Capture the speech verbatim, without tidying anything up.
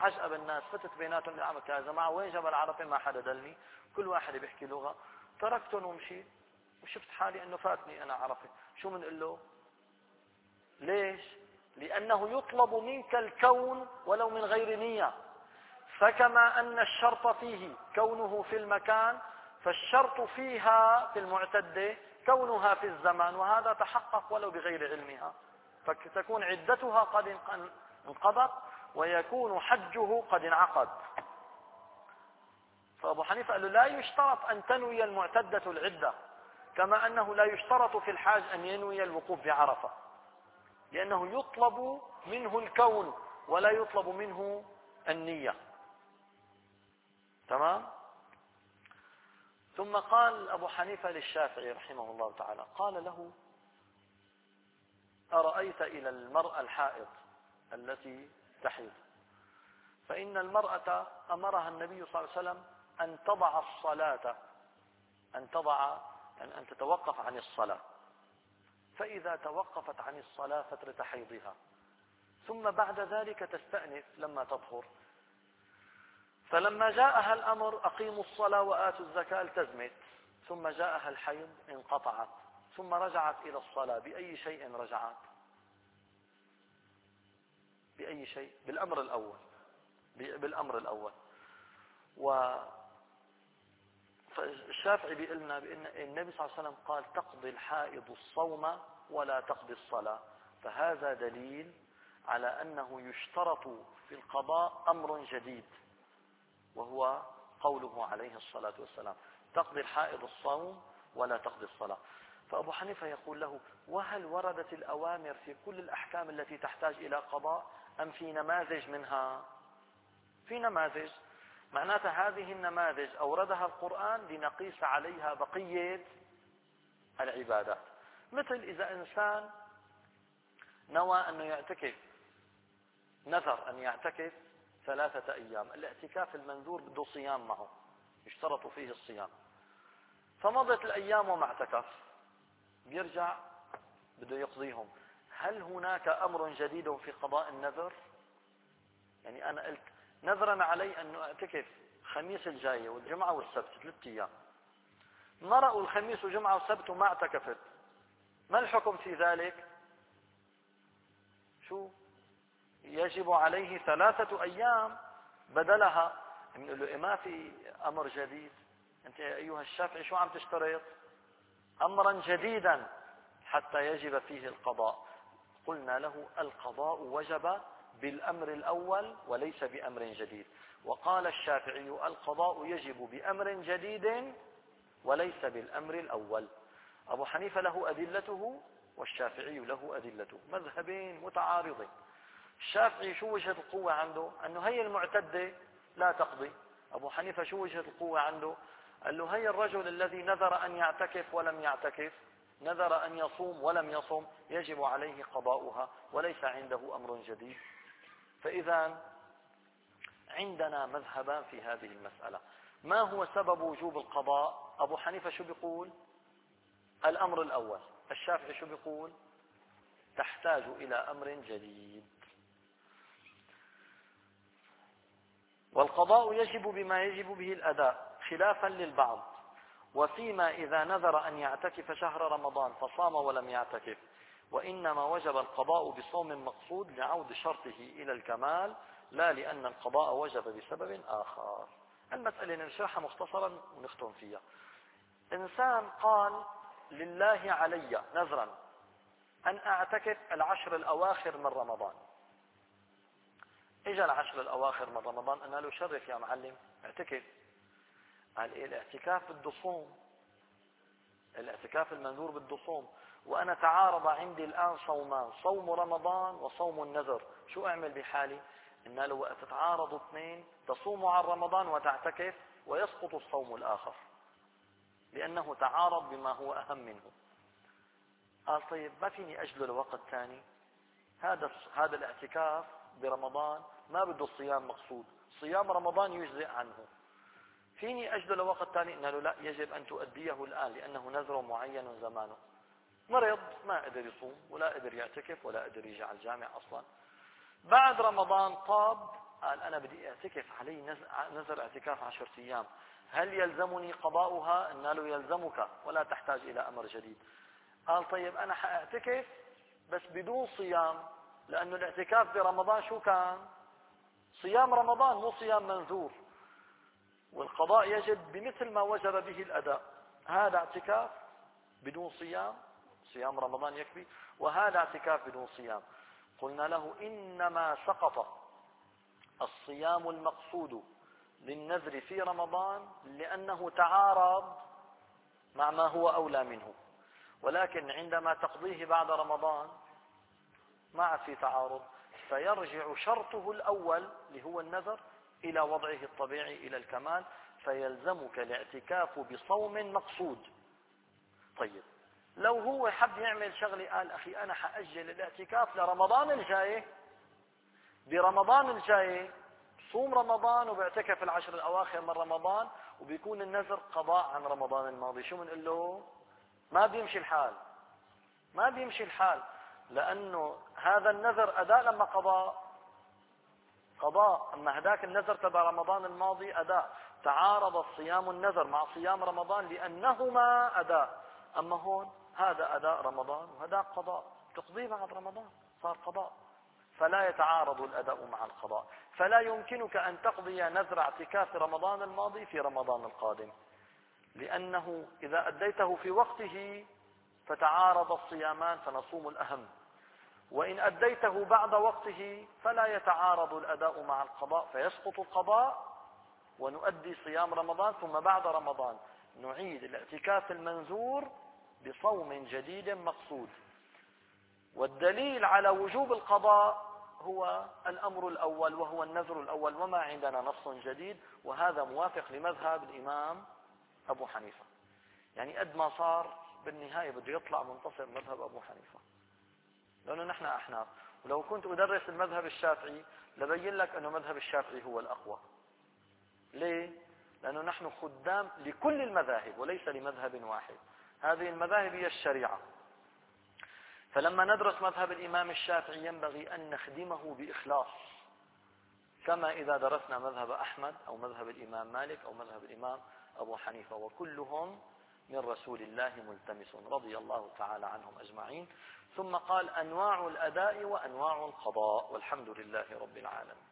حشقة بالناس، فتت بيناتهم عملت يا جماعة وين جبل عرفة ما حدا دلني، كل واحد بيحكي لغة، تركتهم ومشيت وشفت حالي انه فاتني انا عرفة. شو بنقول له؟ ليش؟ لانه يطلب منك الكون ولو من غير نية. فكما ان الشرط فيه كونه في المكان، فالشرط فيها في المعتدة كونها في الزمان، وهذا تحقق ولو بغير علمها، فتكون عدتها قد انقضت ويكون حجه قد انعقد. فأبو حنيفة قال له لا يشترط أن تنوي المعتدة العدة، كما أنه لا يشترط في الحاج أن ينوي الوقوف بعرفة، لأنه يطلب منه الكون ولا يطلب منه النية. تمام؟ ثم قال أبو حنيفة للشافعي رحمه الله تعالى، قال له: أرأيت إلى المرأة الحائض التي تحيض، فإن المرأة أمرها النبي صلى الله عليه وسلم أن تضع الصلاة، أن تضع يعني أن تتوقف عن الصلاة، فإذا توقفت عن الصلاة فترة حيضها ثم بعد ذلك تستأنف لما تطهر، فلما جاءها الأمر أقيموا الصلاة وآتوا الزكاة التزمت، ثم جاءها الحيض انقطعت، ثم رجعت إلى الصلاة، بأي شيء رجعت؟ بأي شيء؟ بالأمر الأول، بالأمر الأول. والشافعي بيقول لنا بأن النبي صلى الله عليه وسلم قال: تقضي الحائض الصوم ولا تقضي الصلاة، فهذا دليل على أنه يشترط في القضاء أمر جديد، وهو قوله عليه الصلاة والسلام: تقضي الحائض الصوم ولا تقضي الصلاة. فأبو حنيفة يقول له: وهل وردت الأوامر في كل الأحكام التي تحتاج إلى قضاء أم في نماذج منها؟ في نماذج، معناتها هذه النماذج أوردها القرآن لنقيس عليها بقية العبادات. مثل إذا إنسان نوى أنه يعتكف، نذر أن يعتكف ثلاثة أيام، الاعتكاف المنذور بده صيام معه، يشترط فيه الصيام، فمضت الأيام وما اعتكف، بيرجع بده يقضيهم. هل هناك أمر جديد في قضاء النذر؟ يعني أنا قلت نذرا علي أن أعتكف خميس الجاية والجمعة والسبت ثلاثة أيام، مرأوا الخميس والجمعة والسبت وما اعتكفت، ما الحكم في ذلك؟ شو؟ يجب عليه ثلاثة أيام بدلها. بنقول له: ما في أمر جديد، أنت يا أيها الشافعي شو عم تشترط؟ أمرا جديدا حتى يجب فيه القضاء. قلنا له: القضاء وجب بالأمر الأول وليس بأمر جديد. وقال الشافعي: القضاء يجب بأمر جديد وليس بالأمر الأول. أبو حنيفة له أدلته والشافعي له أدلته، مذهبين متعارضين. الشافعي شو وجهة القوة عنده؟ أنه هي المعتدة لا تقضي. أبو حنيفة شو وجهة القوة عنده؟ قال له: هي الرجل الذي نذر أن يعتكف ولم يعتكف، نذر أن يصوم ولم يصوم، يجب عليه قضاؤها وليس عنده أمر جديد. فإذا عندنا مذهبان في هذه المسألة. ما هو سبب وجوب القضاء؟ أبو حنيفة شو بيقول؟ الأمر الأول. الشافعي شو بيقول؟ تحتاج إلى أمر جديد. والقضاء يجب بما يجب به الأداء خلافا للبعض. وفيما إذا نذر أن يعتكف شهر رمضان فصام ولم يعتكف، وإنما وجب القضاء بصوم مقصود لعود شرطه إلى الكمال، لا لأن القضاء وجب بسبب آخر. المسألة نشرحها مختصرا ونختم فيها. إنسان قال: لله علي نذرا أن أعتكف العشر الأواخر من رمضان. إجا العشر الأواخر من رمضان، أنا له: شرف يا معلم، اعتكف. قال: إيه الاعتكاف بده صوم، الاعتكاف المنذور بده صوم، وأنا تعارض عندي الآن صومان، صوم رمضان وصوم النذر، شو أعمل بحالي؟ إن له: وقت تتعارض اثنين تصوم عن رمضان وتعتكف ويسقط الصوم الآخر لأنه تعارض بما هو أهم منه. قال: طيب ما فيني أجله لوقت ثاني؟ هذا هذا الاعتكاف برمضان ما بده الصيام مقصود، صيام رمضان يجزئ عنه، فيني أجله لوقت ثاني؟ إن له: لا، يجب أن تؤديه الآن لأنه نذر معين زمانه. مرض ما قدر يصوم ولا قدر يعتكف ولا قدر يجي على الجامع أصلا. بعد رمضان طاب قال أنا بدي اعتكف علي نذر اعتكاف عشرة أيام، هل يلزمني قضاؤها؟ قلنا له يلزمك ولا تحتاج إلى أمر جديد. قال طيب أنا حاعتكف بس بدون صيام، لأنه الاعتكاف برمضان شو كان؟ صيام رمضان مو صيام منذور، والقضاء يجب بمثل ما وجب به الأداء. هذا اعتكاف بدون صيام، صيام رمضان يكفي، وهذا اعتكاف بدون صيام. قلنا له إنما سقط الصيام المقصود للنذر في رمضان لأنه تعارض مع ما هو أولى منه، ولكن عندما تقضيه بعد رمضان ما عاد في تعارض، فيرجع شرطه الأول اللي هو النذر إلى وضعه الطبيعي إلى الكمال، فيلزمك الاعتكاف بصوم مقصود. طيب لو هو حب يعمل شغلة، قال أخي أنا حأجل الاعتكاف لرمضان الجاي، برمضان الجاي صوم رمضان وبيعتكف العشر الأواخر من رمضان، وبيكون النذر قضاء عن رمضان الماضي، شو بنقول له؟ ما بيمشي الحال، ما بيمشي الحال، لأنه هذا النذر أداء لما قضاء قضاء، أما هداك النذر تبع رمضان الماضي أداء. تعارض الصيام النذر مع صيام رمضان لأنهما أداء، أما هون هذا أداء رمضان وهذا قضاء، تقضيه بعد رمضان صار قضاء، فلا يتعارض الأداء مع القضاء، فلا يمكنك أن تقضي نذر اعتكاف رمضان الماضي في رمضان القادم، لأنه إذا أديته في وقته فتعارض الصيامان فنصوم الأهم، وإن أديته بعد وقته فلا يتعارض الأداء مع القضاء فيسقط القضاء ونؤدي صيام رمضان، ثم بعد رمضان نعيد الاعتكاف المنذور بصوم جديد مقصود. والدليل على وجوب القضاء هو الأمر الأول وهو النذر الأول، وما عندنا نص جديد، وهذا موافق لمذهب الإمام أبو حنيفة. يعني قد ما صار بالنهاية بده يطلع منتصر مذهب أبو حنيفة، لأنه نحن أحناف، ولو كنت أدرس المذهب الشافعي لبين لك أنه مذهب الشافعي هو الأقوى. ليه؟ لأنه نحن خدام لكل المذاهب وليس لمذهب واحد، هذه المذاهب هي الشريعة، فلما ندرس مذهب الإمام الشافعي ينبغي أن نخدمه بإخلاص، كما إذا درسنا مذهب أحمد أو مذهب الإمام مالك أو مذهب الإمام أبو حنيفة، وكلهم من رسول الله ملتمس رضي الله تعالى عنهم أجمعين. ثم قال أنواع الأداء وأنواع القضاء، والحمد لله رب العالمين.